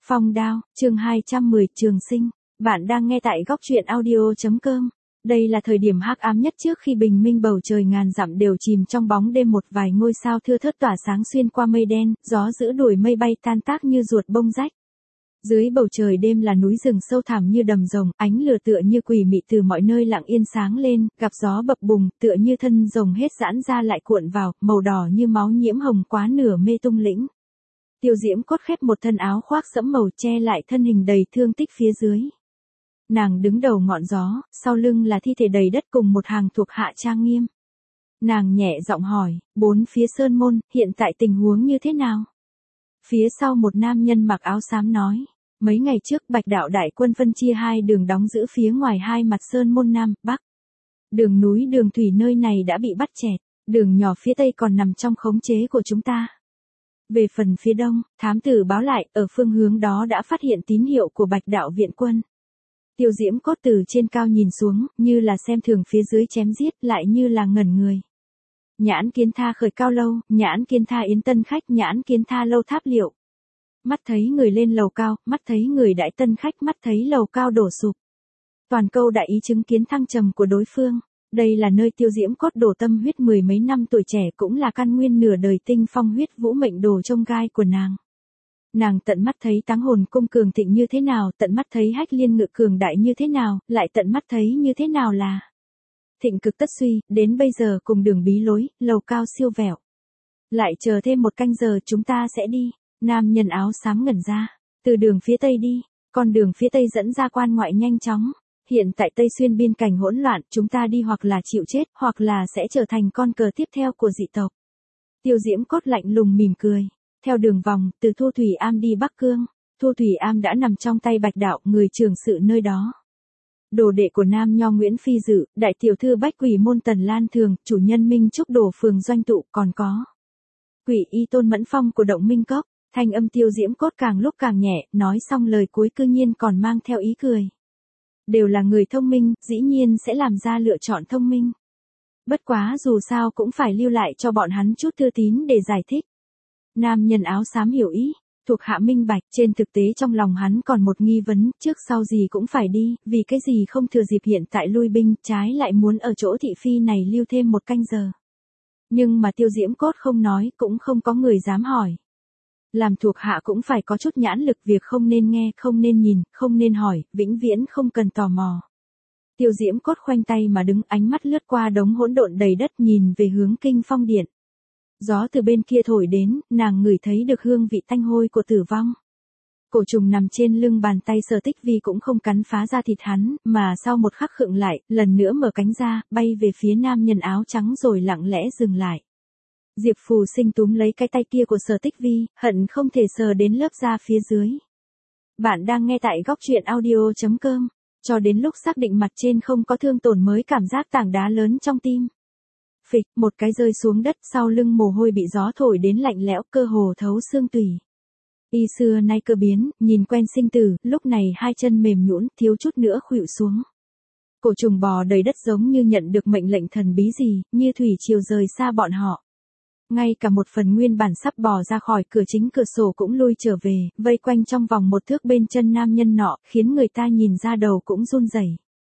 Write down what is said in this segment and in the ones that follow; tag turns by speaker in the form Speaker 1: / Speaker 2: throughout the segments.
Speaker 1: Phong đao, chương 210, Trường sinh. Bạn đang nghe tại góc truyện audio.com. Đây là thời điểm hắc ám nhất trước khi bình minh, bầu trời ngàn dặm đều chìm trong bóng đêm, một vài ngôi sao thưa thớt tỏa sáng xuyên qua mây đen, gió giữ đuổi mây bay tan tác như ruột bông rách. Dưới bầu trời đêm là núi rừng sâu thẳm như đầm rồng, ánh lửa tựa như quỷ mị từ mọi nơi lặng yên sáng lên, gặp gió bập bùng, tựa như thân rồng hết giãn ra lại cuộn vào, màu đỏ như máu nhiễm hồng quá nửa mê tung lĩnh. Tiêu Diễm Cốt khép một thân áo khoác sẫm màu che lại thân hình đầy thương tích phía dưới. Nàng đứng đầu ngọn gió, sau lưng là thi thể đầy đất cùng một hàng thuộc hạ trang nghiêm. Nàng nhẹ giọng hỏi, bốn phía sơn môn, hiện tại tình huống như thế nào? Phía sau một nam nhân mặc áo xám nói, mấy ngày trước Bạch Đạo đại quân phân chia hai đường đóng giữ phía ngoài hai mặt sơn môn Nam, Bắc. Đường núi đường thủy nơi này đã bị bắt chẹt, đường nhỏ phía Tây còn nằm trong khống chế của chúng ta. Về phần phía Đông, thám tử báo lại, ở phương hướng đó đã phát hiện tín hiệu của Bạch Đạo viện quân. Tiêu Diễm Cốt từ trên cao nhìn xuống, như là xem thường phía dưới chém giết, lại như là ngẩn người. Nhãn Kiến Tha khởi cao lâu, Nhãn Kiến Tha yến tân khách, Nhãn Kiến Tha lâu tháp liệu. Mắt thấy người lên lầu cao, mắt thấy người đãi tân khách, mắt thấy lầu cao đổ sụp. Toàn câu đại ý chứng kiến thăng trầm của đối phương. Đây là nơi Tiêu Diễm Cốt đổ tâm huyết mười mấy năm, tuổi trẻ cũng là căn nguyên nửa đời tinh phong huyết vũ mệnh đồ trong gai của nàng. Nàng tận mắt thấy Táng Hồn cung cường thịnh như thế nào, tận mắt thấy Hách Liên ngự cường đại như thế nào, lại tận mắt thấy như thế nào là thịnh cực tất suy, đến bây giờ cùng đường bí lối, lầu cao siêu vẹo. Lại chờ thêm một canh giờ chúng ta sẽ đi. Nam nhân áo xám ngẩn ra, từ đường phía Tây đi, con đường phía Tây dẫn ra quan ngoại nhanh chóng. Hiện tại Tây Xuyên biên cảnh hỗn loạn, chúng ta đi hoặc là chịu chết, hoặc là sẽ trở thành con cờ tiếp theo của dị tộc. Tiêu Diễm Cốt lạnh lùng mỉm cười, theo đường vòng, từ Thu Thủy Am đi Bắc Cương. Thu Thủy Am đã nằm trong tay Bạch Đạo, người trưởng sự nơi đó. Đồ đệ của Nam Nho Nguyễn Phi Dự, đại tiểu thư Bách Quỷ môn Tần Lan Thường, chủ nhân Minh Trúc Đổ phường doanh tụ, còn có Quỷ y Tôn Mẫn Phong của Động Minh Cốc. Thanh âm Tiêu Diễm Cốt càng lúc càng nhẹ, nói xong lời cuối cư nhiên còn mang theo ý cười. Đều là người thông minh, dĩ nhiên sẽ làm ra lựa chọn thông minh. Bất quá dù sao cũng phải lưu lại cho bọn hắn chút thư tín để giải thích. Nam nhân áo xám hiểu ý, thuộc hạ minh bạch, trên thực tế trong lòng hắn còn một nghi vấn, trước sau gì cũng phải đi, vì cái gì không thừa dịp hiện tại lui binh, trái lại muốn ở chỗ thị phi này lưu thêm một canh giờ. Nhưng mà Tiêu Diễm Cốt không nói, cũng không có người dám hỏi. Làm thuộc hạ cũng phải có chút nhãn lực, việc không nên nghe, không nên nhìn, không nên hỏi, vĩnh viễn không cần tò mò. Tiêu Diễm Cốt khoanh tay mà đứng, ánh mắt lướt qua đống hỗn độn đầy đất, nhìn về hướng Kinh Phong Điện. Gió từ bên kia thổi đến, nàng ngửi thấy được hương vị tanh hôi của tử vong. Cổ trùng nằm trên lưng bàn tay Sở Tích Vi cũng không cắn phá ra thịt hắn, mà sau một khắc khựng lại, lần nữa mở cánh ra, bay về phía nam nhân áo trắng rồi lặng lẽ dừng lại. Diệp Phù Sinh túm lấy cái tay kia của Sở Tích Vi, hận không thể sờ đến lớp da phía dưới. Bạn đang nghe tại góc truyện audio.com. Cho đến lúc xác định mặt trên không có thương tổn mới cảm giác tảng đá lớn trong tim. Phịch, một cái rơi xuống đất, sau lưng mồ hôi bị gió thổi đến lạnh lẽo, cơ hồ thấu xương tủy. Y xưa nay cơ biến, nhìn quen sinh tử, lúc này hai chân mềm nhũn, thiếu chút nữa khuỵu xuống. Cổ trùng bò đầy đất giống như nhận được mệnh lệnh thần bí gì, như thủy triều rời xa bọn họ. Ngay cả một phần nguyên bản sắp bò ra khỏi cửa chính cửa sổ cũng lui trở về, vây quanh trong vòng một thước bên chân nam nhân nọ, khiến người ta nhìn ra đầu cũng run rẩy.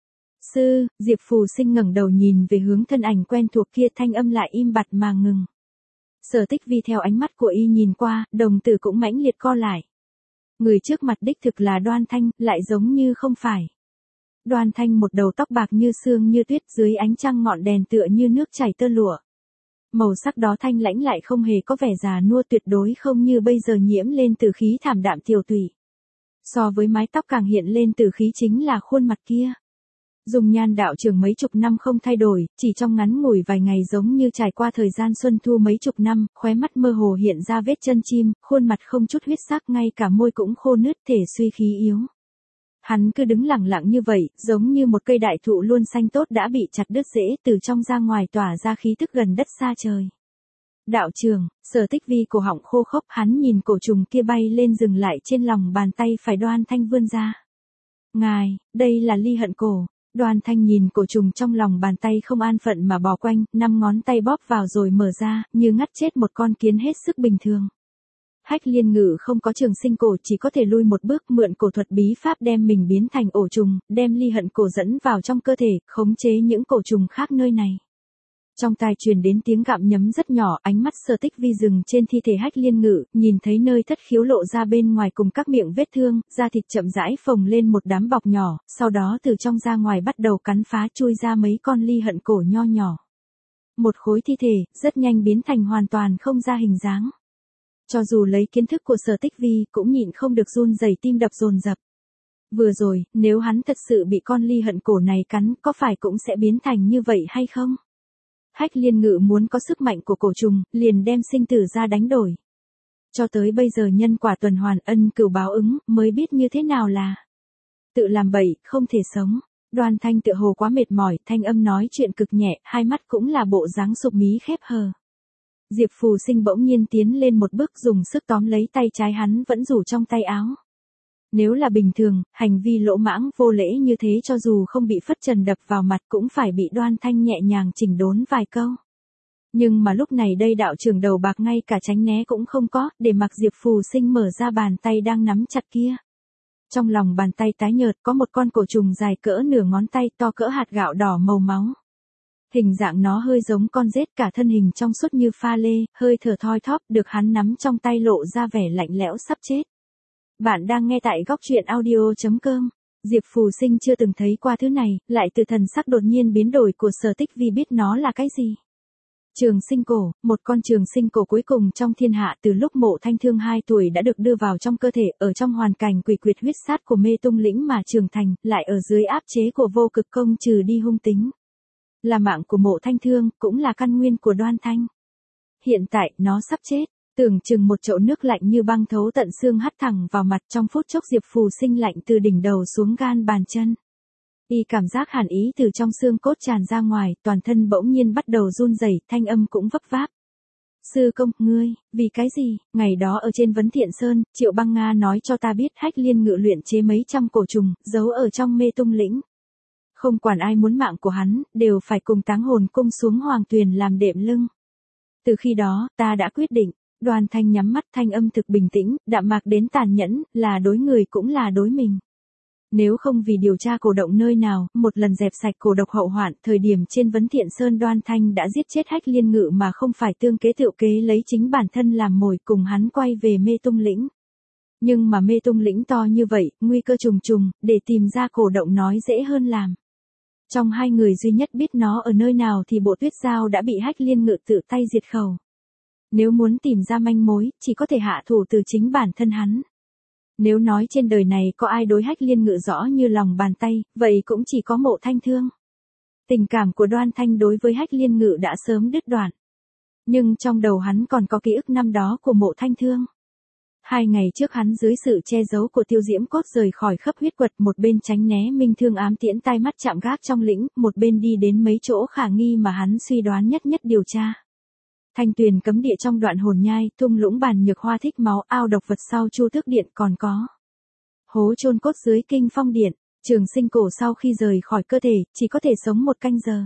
Speaker 1: Sư, Diệp Phù Sinh ngẩng đầu nhìn về hướng thân ảnh quen thuộc kia, thanh âm lại im bặt mà ngừng. Sở Tích Vi theo ánh mắt của y nhìn qua, đồng tử cũng mãnh liệt co lại. Người trước mặt đích thực là Đoan Thanh, lại giống như không phải. Đoan Thanh một đầu tóc bạc như sương như tuyết, dưới ánh trăng ngọn đèn tựa như nước chảy tơ lụa. Màu sắc đó thanh lãnh lại không hề có vẻ già nua, tuyệt đối không như bây giờ nhiễm lên từ khí thảm đạm tiểu tụy. So với mái tóc càng hiện lên từ khí chính là khuôn mặt kia. Dùng nhan đạo trưởng mấy chục năm không thay đổi, chỉ trong ngắn ngủi vài ngày giống như trải qua thời gian xuân thu mấy chục năm, khóe mắt mơ hồ hiện ra vết chân chim, khuôn mặt không chút huyết sắc, ngay cả môi cũng khô nứt, thể suy khí yếu. Hắn cứ đứng lặng lặng như vậy, giống như một cây đại thụ luôn xanh tốt đã bị chặt đứt rễ, từ trong ra ngoài tỏa ra khí tức gần đất xa trời. Đạo trưởng, Sở Tích Vi cổ họng khô khốc, hắn nhìn cổ trùng kia bay lên dừng lại trên lòng bàn tay phải Đoan Thanh vươn ra. Ngài, đây là ly hận cổ. Đoan Thanh nhìn cổ trùng trong lòng bàn tay không an phận mà bò quanh, 5 ngón tay bóp vào rồi mở ra, như ngắt chết một con kiến hết sức bình thường. Hách Liên Ngự không có trường sinh cổ, chỉ có thể lui một bước, mượn cổ thuật bí pháp đem mình biến thành ổ trùng, đem ly hận cổ dẫn vào trong cơ thể, khống chế những cổ trùng khác nơi này. Trong tai truyền đến tiếng gặm nhấm rất nhỏ, ánh mắt Sở Tích Vi dừng trên thi thể Hách Liên Ngự, nhìn thấy nơi thất khiếu lộ ra bên ngoài cùng các miệng vết thương, da thịt chậm rãi phồng lên một đám bọc nhỏ, sau đó từ trong ra ngoài bắt đầu cắn phá chui ra mấy con ly hận cổ nho nhỏ. Một khối thi thể, rất nhanh biến thành hoàn toàn không ra hình dáng. Cho dù lấy kiến thức của Sở Tích Vi cũng nhịn không được run rẩy, tim đập dồn dập. Vừa rồi, nếu hắn thật sự bị con ly hận cổ này cắn, có phải cũng sẽ biến thành như vậy hay không? Hách Liên Ngự muốn có sức mạnh của cổ trùng, liền đem sinh tử ra đánh đổi. Cho tới bây giờ nhân quả tuần hoàn, ân cửu báo ứng, mới biết như thế nào là tự làm bậy, không thể sống. Đoan Thanh tựa hồ quá mệt mỏi, thanh âm nói chuyện cực nhẹ, hai mắt cũng là bộ dáng sụp mí khép hờ. Diệp Phù Sinh bỗng nhiên tiến lên một bước, dùng sức tóm lấy tay trái hắn vẫn rủ trong tay áo. Nếu là bình thường, hành vi lỗ mãng vô lễ như thế cho dù không bị phất trần đập vào mặt cũng phải bị Đoan Thanh nhẹ nhàng chỉnh đốn vài câu. Nhưng mà lúc này đây đạo trưởng đầu bạc ngay cả tránh né cũng không có, để mặc Diệp Phù Sinh mở ra bàn tay đang nắm chặt kia. Trong lòng bàn tay tái nhợt có một con cổ trùng dài cỡ nửa ngón tay, to cỡ hạt gạo đỏ màu máu. Hình dạng nó hơi giống con rết, cả thân hình trong suốt như pha lê, hơi thở thoi thóp, được hắn nắm trong tay lộ ra vẻ lạnh lẽo sắp chết. Bạn đang nghe tại góc truyện audio.com. Diệp Phù Sinh chưa từng thấy qua thứ này, lại từ thần sắc đột nhiên biến đổi của Sở Tích Vi biết nó là cái gì. Trường sinh cổ, một con trường sinh cổ cuối cùng trong thiên hạ, từ lúc Mộ Thanh Thương 2 tuổi đã được đưa vào trong cơ thể, ở trong hoàn cảnh quỷ quyệt huyết sát của Mê Tung Lĩnh mà trưởng thành, lại ở dưới áp chế của Vô Cực Công trừ đi hung tính. Là mạng của Mộ Thanh Thương, cũng là căn nguyên của Đoan Thanh. Hiện tại, nó sắp chết. Tưởng chừng một chậu nước lạnh như băng thấu tận xương hắt thẳng vào mặt, trong phút chốc Diệp Phù Sinh lạnh từ đỉnh đầu xuống gan bàn chân. Y cảm giác hàn ý từ trong xương cốt tràn ra ngoài, toàn thân bỗng nhiên bắt đầu run rẩy, thanh âm cũng vấp váp. Sư công, ngươi, vì cái gì? Ngày đó ở trên Vấn Thiện Sơn, Triệu Băng Nga nói cho ta biết Hách Liên Ngự luyện chế mấy trăm cổ trùng, giấu ở trong Mê Tung Lĩnh. Không quản ai muốn mạng của hắn, đều phải cùng Táng Hồn Cung xuống Hoàng Tuyền làm đệm lưng. Từ khi đó, ta đã quyết định. Đoan Thanh nhắm mắt, thanh âm thực bình tĩnh, đạm mạc đến tàn nhẫn, là đối người cũng là đối mình. Nếu không vì điều tra cổ động nơi nào, một lần dẹp sạch cổ độc hậu hoạn, thời điểm trên Vấn Thiện Sơn Đoan Thanh đã giết chết Hách Liên Ngự mà không phải tương kế tựu kế lấy chính bản thân làm mồi cùng hắn quay về Mê Tung Lĩnh. Nhưng mà Mê Tung Lĩnh to như vậy, nguy cơ trùng trùng, để tìm ra cổ động nói dễ hơn làm. Trong hai người duy nhất biết nó ở nơi nào thì Bộ Tuyết Giao đã bị Hách Liên Ngự tự tay diệt khẩu. Nếu muốn tìm ra manh mối, chỉ có thể hạ thủ từ chính bản thân hắn. Nếu nói trên đời này có ai đối Hách Liên Ngự rõ như lòng bàn tay, vậy cũng chỉ có Mộ Thanh Thương. Tình cảm của Đoan Thanh đối với Hách Liên Ngự đã sớm đứt đoạn. Nhưng trong đầu hắn còn có ký ức năm đó của Mộ Thanh Thương. 2 ngày trước hắn dưới sự che giấu của Tiêu Diễm Cốt rời khỏi khắp huyết quật, một bên tránh né Minh Thương ám tiễn tai mắt chạm gác trong lĩnh, một bên đi đến mấy chỗ khả nghi mà hắn suy đoán nhất điều tra. Thanh Tuyền cấm địa trong Đoạn Hồn Nhai, thung lũng Bàn Nhược Hoa thích máu, ao độc vật sau Chu Tước Điện, còn có hố chôn cốt dưới Kinh Phong Điện. Trường sinh cổ sau khi rời khỏi cơ thể, chỉ có thể sống 1 canh giờ.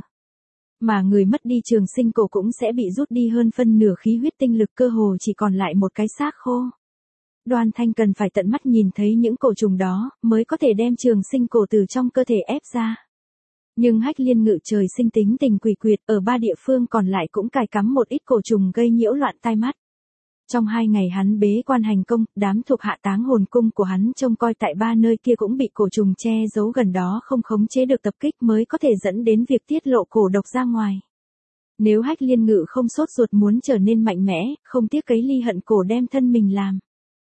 Speaker 1: Mà người mất đi trường sinh cổ cũng sẽ bị rút đi hơn phân nửa khí huyết tinh lực, cơ hồ chỉ còn lại một cái xác khô. Đoan Thanh cần phải tận mắt nhìn thấy những cổ trùng đó, mới có thể đem trường sinh cổ từ trong cơ thể ép ra. Nhưng Hách Liên Ngự trời sinh tính tình quỷ quyệt, ở 3 địa phương còn lại cũng cài cắm một ít cổ trùng gây nhiễu loạn tai mắt. Trong 2 ngày hắn bế quan hành công, đám thuộc hạ Táng Hồn Cung của hắn trông coi tại 3 nơi kia cũng bị cổ trùng che giấu gần đó, không khống chế được tập kích, mới có thể dẫn đến việc tiết lộ cổ độc ra ngoài. Nếu Hách Liên Ngự không sốt ruột muốn trở nên mạnh mẽ, không tiếc cấy ly hận cổ đem thân mình làm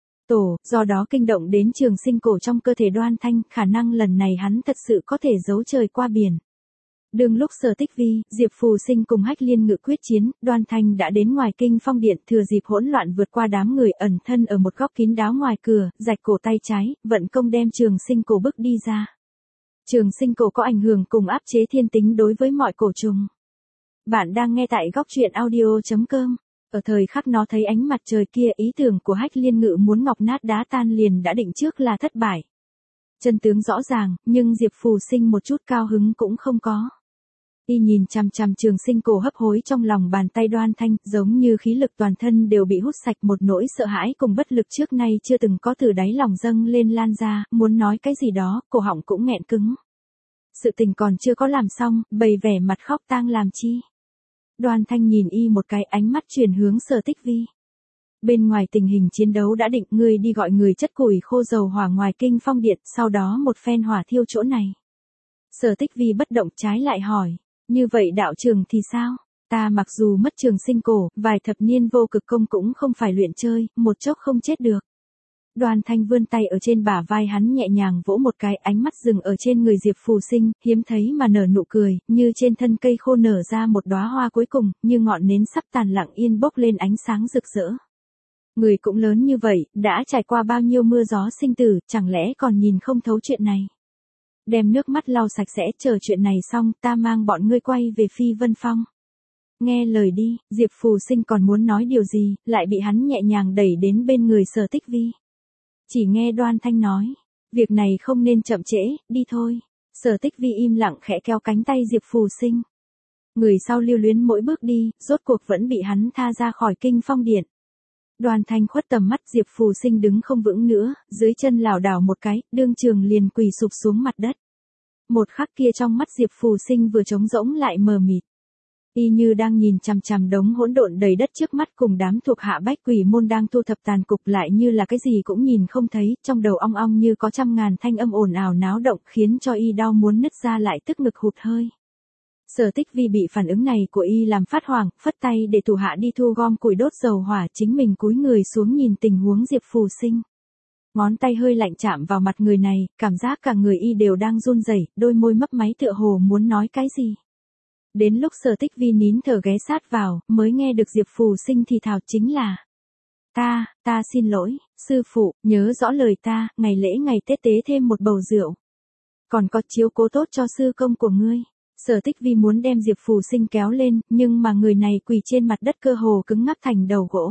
Speaker 1: do đó kinh động đến trường sinh cổ trong cơ thể Đoan Thanh, khả năng lần này hắn thật sự có thể giấu trời qua biển. Đương lúc Sở Tích Vi, Diệp Phù Sinh cùng Hách Liên Ngự quyết chiến, Đoan Thanh đã đến ngoài Kinh Phong Điện, thừa dịp hỗn loạn vượt qua đám người, ẩn thân ở một góc kín đáo ngoài cửa, rạch cổ tay trái, vận công đem trường sinh cổ bức đi ra. Trường sinh cổ có ảnh hưởng cùng áp chế thiên tính đối với mọi cổ trùng. Bạn đang nghe tại góc truyện audio.com. Ở thời khắc nó thấy ánh mặt trời kia, ý tưởng của Hách Liên Ngự muốn ngọc nát đá tan liền đã định trước là thất bại. Chân tướng rõ ràng, nhưng Diệp Phù Sinh một chút cao hứng cũng không có. Y nhìn chằm chằm Trường Sinh cổ hấp hối trong lòng bàn tay Đoan Thanh, giống như khí lực toàn thân đều bị hút sạch, một nỗi sợ hãi cùng bất lực trước nay chưa từng có từ đáy lòng dâng lên lan ra, muốn nói cái gì đó, cổ họng cũng nghẹn cứng. Sự tình còn chưa có làm xong, bày vẻ mặt khóc tang làm chi. Đoan Thanh nhìn Y một cái, ánh mắt chuyển hướng Sở Tích Vi. Bên ngoài tình hình chiến đấu đã định, ngươi đi gọi người chất củi khô dầu hỏa ngoài Kinh Phong Điện, sau đó một phen hỏa thiêu chỗ này. Sở Tích Vi bất động, trái lại hỏi, như vậy đạo trường thì sao? Ta mặc dù mất Trường Sinh cổ, vài thập niên vô cực công cũng không phải luyện chơi, một chốc không chết được. Đoan Thanh vươn tay ở trên bả vai hắn nhẹ nhàng vỗ một cái, ánh mắt dừng ở trên người Diệp Phù Sinh, hiếm thấy mà nở nụ cười, như trên thân cây khô nở ra một đóa hoa cuối cùng, như ngọn nến sắp tàn lặng yên bốc lên ánh sáng rực rỡ. Người cũng lớn như vậy, đã trải qua bao nhiêu mưa gió sinh tử, chẳng lẽ còn nhìn không thấu chuyện này? Đem nước mắt lau sạch sẽ, chờ chuyện này xong, ta mang bọn ngươi quay về Phi Vân Phong. Nghe lời đi, Diệp Phù Sinh còn muốn nói điều gì, lại bị hắn nhẹ nhàng đẩy đến bên người Sở Tích Vi. Chỉ nghe Đoan Thanh nói, việc này không nên chậm trễ, đi thôi. Sở Tích Vi im lặng khẽ kéo cánh tay Diệp Phù Sinh. Người sau lưu luyến mỗi bước đi, rốt cuộc vẫn bị hắn tha ra khỏi Kinh Phong Điện. Đoan Thanh khuất tầm mắt, Diệp Phù Sinh đứng không vững nữa, dưới chân lảo đảo một cái, đương trường liền quỳ sụp xuống mặt đất. Một khắc kia trong mắt Diệp Phù Sinh vừa trống rỗng lại mờ mịt. Y như đang nhìn chằm chằm đống hỗn độn đầy đất trước mắt cùng đám thuộc hạ Bách Quỷ môn đang thu thập tàn cục, lại như là cái gì cũng nhìn không thấy, trong đầu ong ong như có trăm ngàn thanh âm ồn ào náo động, khiến cho Y đau muốn nứt ra, lại tức ngực hụt hơi. Sở Tích Vi bị phản ứng này của Y làm phát hoảng, phất tay để thủ hạ đi thu gom củi đốt dầu hỏa, chính mình cúi người xuống nhìn tình huống Diệp Phù Sinh. Ngón tay hơi lạnh chạm vào mặt người này, cảm giác cả người Y đều đang run rẩy, đôi môi mấp máy tựa hồ muốn nói cái gì. Đến lúc Sở Tích Vi nín thở ghé sát vào, mới nghe được Diệp Phù Sinh thì thào chính là: Ta xin lỗi, sư phụ, nhớ rõ lời ta, ngày lễ ngày Tết tế thêm một bầu rượu. Còn có chiếu cố tốt cho sư công của ngươi. Sở Tích Vi muốn đem Diệp Phù Sinh kéo lên, nhưng mà người này quỳ trên mặt đất cơ hồ cứng ngắc thành đầu gỗ.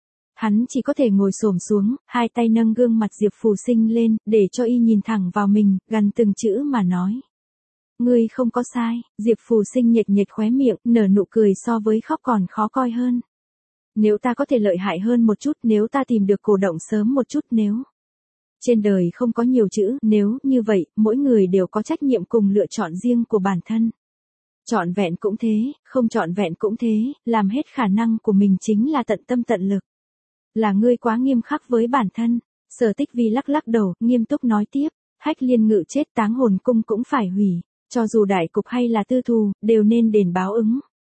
Speaker 1: Hắn chỉ có thể ngồi xổm xuống, hai tay nâng gương mặt Diệp Phù Sinh lên, để cho Y nhìn thẳng vào mình, gần từng chữ mà nói. Ngươi không có sai. Diệp Phù Sinh nhiệt nhiệt khóe miệng, nở nụ cười so với khóc còn khó coi hơn. Nếu ta có thể lợi hại hơn một chút, nếu ta tìm được cổ động sớm một chút, nếu. Trên đời không có nhiều chữ, nếu như vậy, mỗi người đều có trách nhiệm cùng lựa chọn riêng của bản thân. Trọn vẹn cũng thế, không trọn vẹn cũng thế, làm hết khả năng của mình chính là tận tâm tận lực. Là ngươi quá nghiêm khắc với bản thân. Sở Tích Vi lắc lắc đầu, nghiêm túc nói tiếp, Hách Liên Ngự chết, Táng Hồn Cung cũng phải hủy. Cho dù đại cục hay là tư thù, đều nên đền báo ứng.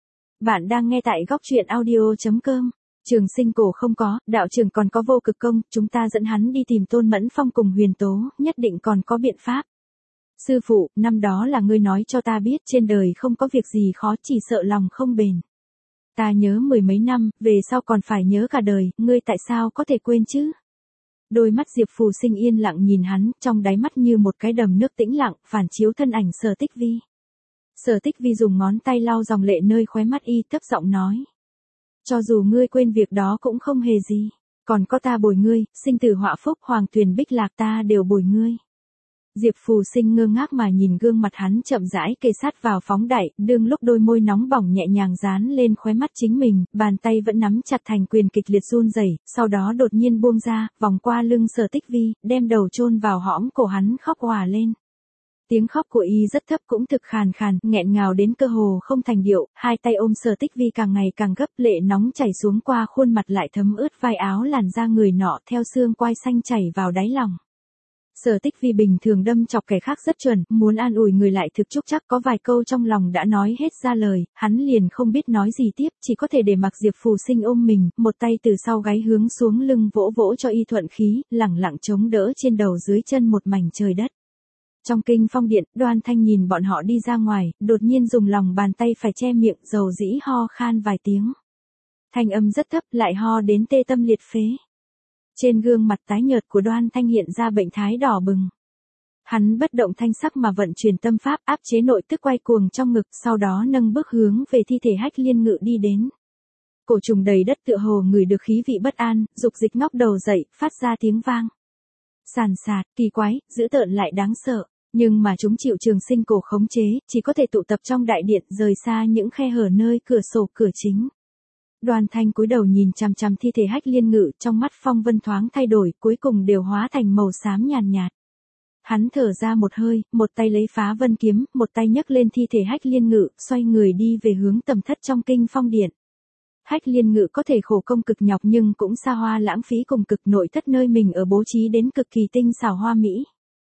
Speaker 1: Bạn đang nghe tại góc truyện audio.com. Trường Sinh cổ không có, đạo trưởng còn có vô cực công, chúng ta dẫn hắn đi tìm Tôn Mẫn Phong cùng Huyền Tố, nhất định còn có biện pháp. Sư phụ, năm đó là ngươi nói cho ta biết trên đời không có việc gì khó, chỉ sợ lòng không bền. Ta nhớ mười mấy năm, về sau còn phải nhớ cả đời, ngươi tại sao có thể quên chứ? Đôi mắt Diệp Phù Sinh yên lặng nhìn hắn, trong đáy mắt như một cái đầm nước tĩnh lặng, phản chiếu thân ảnh Sở Tích Vi. Sở Tích Vi dùng ngón tay lau dòng lệ nơi khóe mắt Y, thấp giọng nói. Cho dù ngươi quên việc đó cũng không hề gì. Còn có ta bồi ngươi, sinh tử họa phúc, hoàng tuyền bích lạc, ta đều bồi ngươi. Diệp Phù Sinh ngơ ngác mà nhìn gương mặt hắn chậm rãi kề sát vào phóng đại, đương lúc đôi môi nóng bỏng nhẹ nhàng dán lên khóe mắt chính mình, bàn tay vẫn nắm chặt thành quyền kịch liệt run rẩy, sau đó đột nhiên buông ra, vòng qua lưng Sở Tích Vi, đem đầu chôn vào hõm cổ hắn khóc òa lên. Tiếng khóc của Y rất thấp cũng thực khàn khàn, nghẹn ngào đến cơ hồ không thành điệu, hai tay ôm Sở Tích Vi càng ngày càng gấp, lệ nóng chảy xuống qua khuôn mặt lại thấm ướt vai áo, làn da người nọ theo xương quai xanh chảy vào đáy lòng. Sở Tích Vi bình thường đâm chọc kẻ khác rất chuẩn, muốn an ủi người lại thực chúc chắc có vài câu trong lòng đã nói hết ra lời, hắn liền không biết nói gì tiếp, chỉ có thể để mặc Diệp Phù Sinh ôm mình, một tay từ sau gáy hướng xuống lưng vỗ vỗ cho Y thuận khí, lẳng lặng chống đỡ trên đầu dưới chân một mảnh trời đất. Trong Kinh Phong Điện, Đoan Thanh nhìn bọn họ đi ra ngoài, đột nhiên dùng lòng bàn tay phải che miệng, dầu dĩ ho khan vài tiếng. Thanh âm rất thấp, lại ho đến tê tâm liệt phế. Trên gương mặt tái nhợt của Đoan Thanh hiện ra bệnh thái đỏ bừng. Hắn bất động thanh sắc mà vận chuyển tâm pháp, áp chế nội tức quay cuồng trong ngực, sau đó nâng bước hướng về thi thể Hách Liên Ngự đi đến. Cổ trùng đầy đất tựa hồ ngửi được khí vị bất an, dục dịch ngóc đầu dậy, phát ra tiếng vang. Sàn sạt, kỳ quái, dữ tợn lại đáng sợ. Nhưng mà chúng chịu Trường Sinh Cổ khống chế, chỉ có thể tụ tập trong đại điện, rời xa những khe hở nơi cửa sổ cửa chính. Đoàn Thanh cúi đầu nhìn chằm chằm thi thể Hách Liên Ngự, trong mắt phong vân thoáng thay đổi, cuối cùng đều hóa thành màu xám nhàn nhạt. Hắn thở ra một hơi, một tay lấy Phá Vân kiếm, một tay nhấc lên thi thể Hách Liên Ngự, xoay người đi về hướng tầm thất trong Kinh Phong điện. Hách Liên Ngự có thể khổ công cực nhọc nhưng cũng xa hoa lãng phí cùng cực, nội thất nơi mình ở bố trí đến cực kỳ tinh xảo hoa mỹ.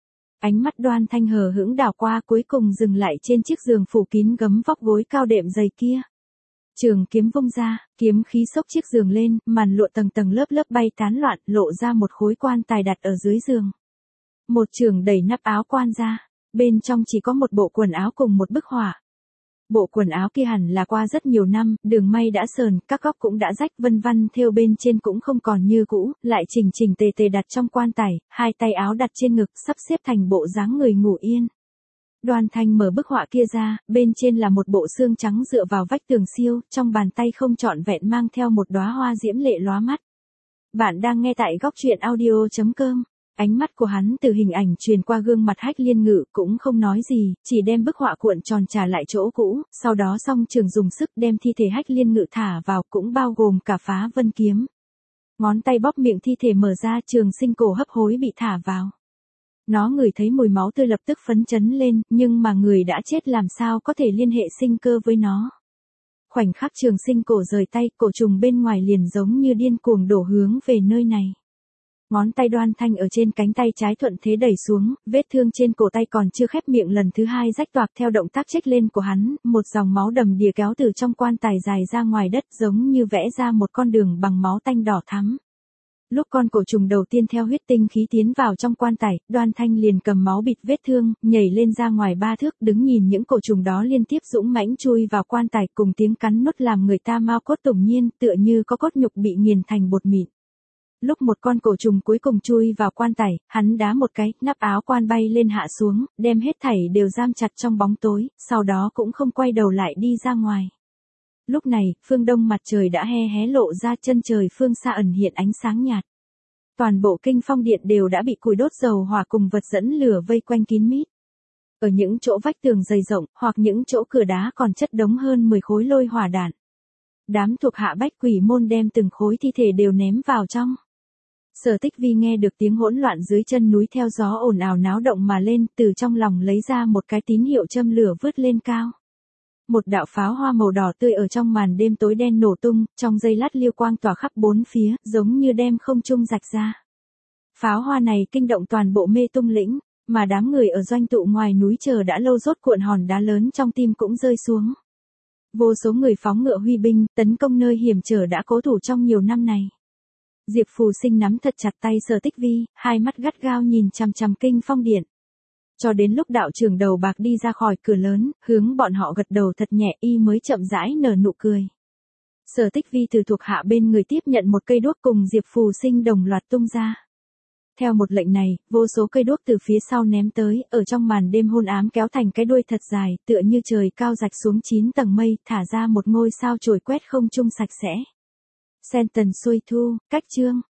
Speaker 1: Ánh mắt Đoan Thanh hờ hững đảo qua, cuối cùng dừng lại trên chiếc giường phủ kín gấm vóc gối cao đệm dày kia. Trường kiếm vung ra, kiếm khí xốc chiếc giường lên, màn lụa tầng tầng lớp lớp bay tán loạn, lộ ra một khối quan tài đặt ở dưới giường. Một chưởng đẩy nắp áo quan ra, bên trong chỉ có một bộ quần áo cùng một bức họa. Bộ quần áo kia hẳn là qua rất nhiều năm, đường may đã sờn, các góc cũng đã rách, vân vân thêu bên trên cũng không còn như cũ, lại chỉnh chỉnh tề tề đặt trong quan tài, hai tay áo đặt trên ngực, sắp xếp thành bộ dáng người ngủ yên. Đoan Thanh mở bức họa kia ra, bên trên là một bộ xương trắng dựa vào vách tường siêu, trong bàn tay không trọn vẹn mang theo một đóa hoa diễm lệ lóa mắt. Bạn đang nghe tại góc truyện audio.com. Ánh mắt của hắn từ hình ảnh truyền qua gương mặt Hách Liên Ngự, cũng không nói gì, chỉ đem bức họa cuộn tròn trả lại chỗ cũ, sau đó song trường dùng sức đem thi thể Hách Liên Ngự thả vào, cũng bao gồm cả Phá Vân kiếm. Ngón tay bóp miệng thi thể mở ra, Trường Sinh Cổ hấp hối bị thả vào. Nó ngửi thấy mùi máu tươi lập tức phấn chấn lên, nhưng mà người đã chết làm sao có thể liên hệ sinh cơ với nó. Khoảnh khắc Trường Sinh Cổ rời tay, cổ trùng bên ngoài liền giống như điên cuồng đổ hướng về nơi này. Ngón tay Đoan Thanh ở trên cánh tay trái thuận thế đẩy xuống, vết thương trên cổ tay còn chưa khép miệng lần thứ hai rách toạc theo động tác chếch lên của hắn, một dòng máu đầm đìa kéo từ trong quan tài dài ra ngoài đất, giống như vẽ ra một con đường bằng máu tanh đỏ thắm. Lúc con cổ trùng đầu tiên theo huyết tinh khí tiến vào trong quan tài, Đoan Thanh liền cầm máu bịt vết thương, nhảy lên ra ngoài 3 thước, đứng nhìn những cổ trùng đó liên tiếp dũng mãnh chui vào quan tài, cùng tiếng cắn nuốt làm người ta mao cốt tủng nhiên, tựa như có cốt nhục bị nghiền thành bột mịn. Lúc một con cổ trùng cuối cùng chui vào quan tài, hắn đá một cái, nắp áo quan bay lên hạ xuống, đem hết thảy đều giam chặt trong bóng tối, sau đó cũng không quay đầu lại đi ra ngoài. Lúc này, phương đông mặt trời đã hé lộ ra, chân trời phương xa ẩn hiện ánh sáng nhạt. Toàn bộ Kinh Phong điện đều đã bị củi đốt dầu hỏa cùng vật dẫn lửa vây quanh kín mít. Ở những chỗ vách tường dày rộng, hoặc những chỗ cửa đá còn chất đống hơn 10 khối lôi hỏa đạn. Đám thuộc hạ Bách Quỷ môn đem từng khối thi thể đều ném vào trong. Sở Tích Vi nghe được tiếng hỗn loạn dưới chân núi theo gió ồn ào náo động mà lên, từ trong lòng lấy ra một cái tín hiệu châm lửa vứt lên cao. Một đạo pháo hoa màu đỏ tươi ở trong màn đêm tối đen nổ tung, trong giây lát liêu quang tỏa khắp bốn phía, giống như đem không trung rạch ra. Pháo hoa này kinh động toàn bộ Mê Tung lĩnh, mà đám người ở doanh tụ ngoài núi chờ đã lâu rốt cuộn hòn đá lớn trong tim cũng rơi xuống. Vô số người phóng ngựa huy binh, tấn công nơi hiểm trở đã cố thủ trong nhiều năm này. Diệp Phù Sinh nắm thật chặt tay Sở Tích Vi, hai mắt gắt gao nhìn chằm chằm Kinh Phong điện. Cho đến lúc đạo trưởng đầu bạc đi ra khỏi cửa lớn, hướng bọn họ gật đầu thật nhẹ, y mới chậm rãi nở nụ cười. Sở Tích Vi từ thuộc hạ bên người tiếp nhận một cây đuốc cùng Diệp Phù Sinh đồng loạt tung ra. Theo một lệnh này, vô số cây đuốc từ phía sau ném tới, ở trong màn đêm hôn ám kéo thành cái đuôi thật dài, tựa như trời cao rạch xuống 9 tầng mây, thả ra một ngôi sao trồi quét không trung sạch sẽ. Sen tần xuôi thu, cách chương.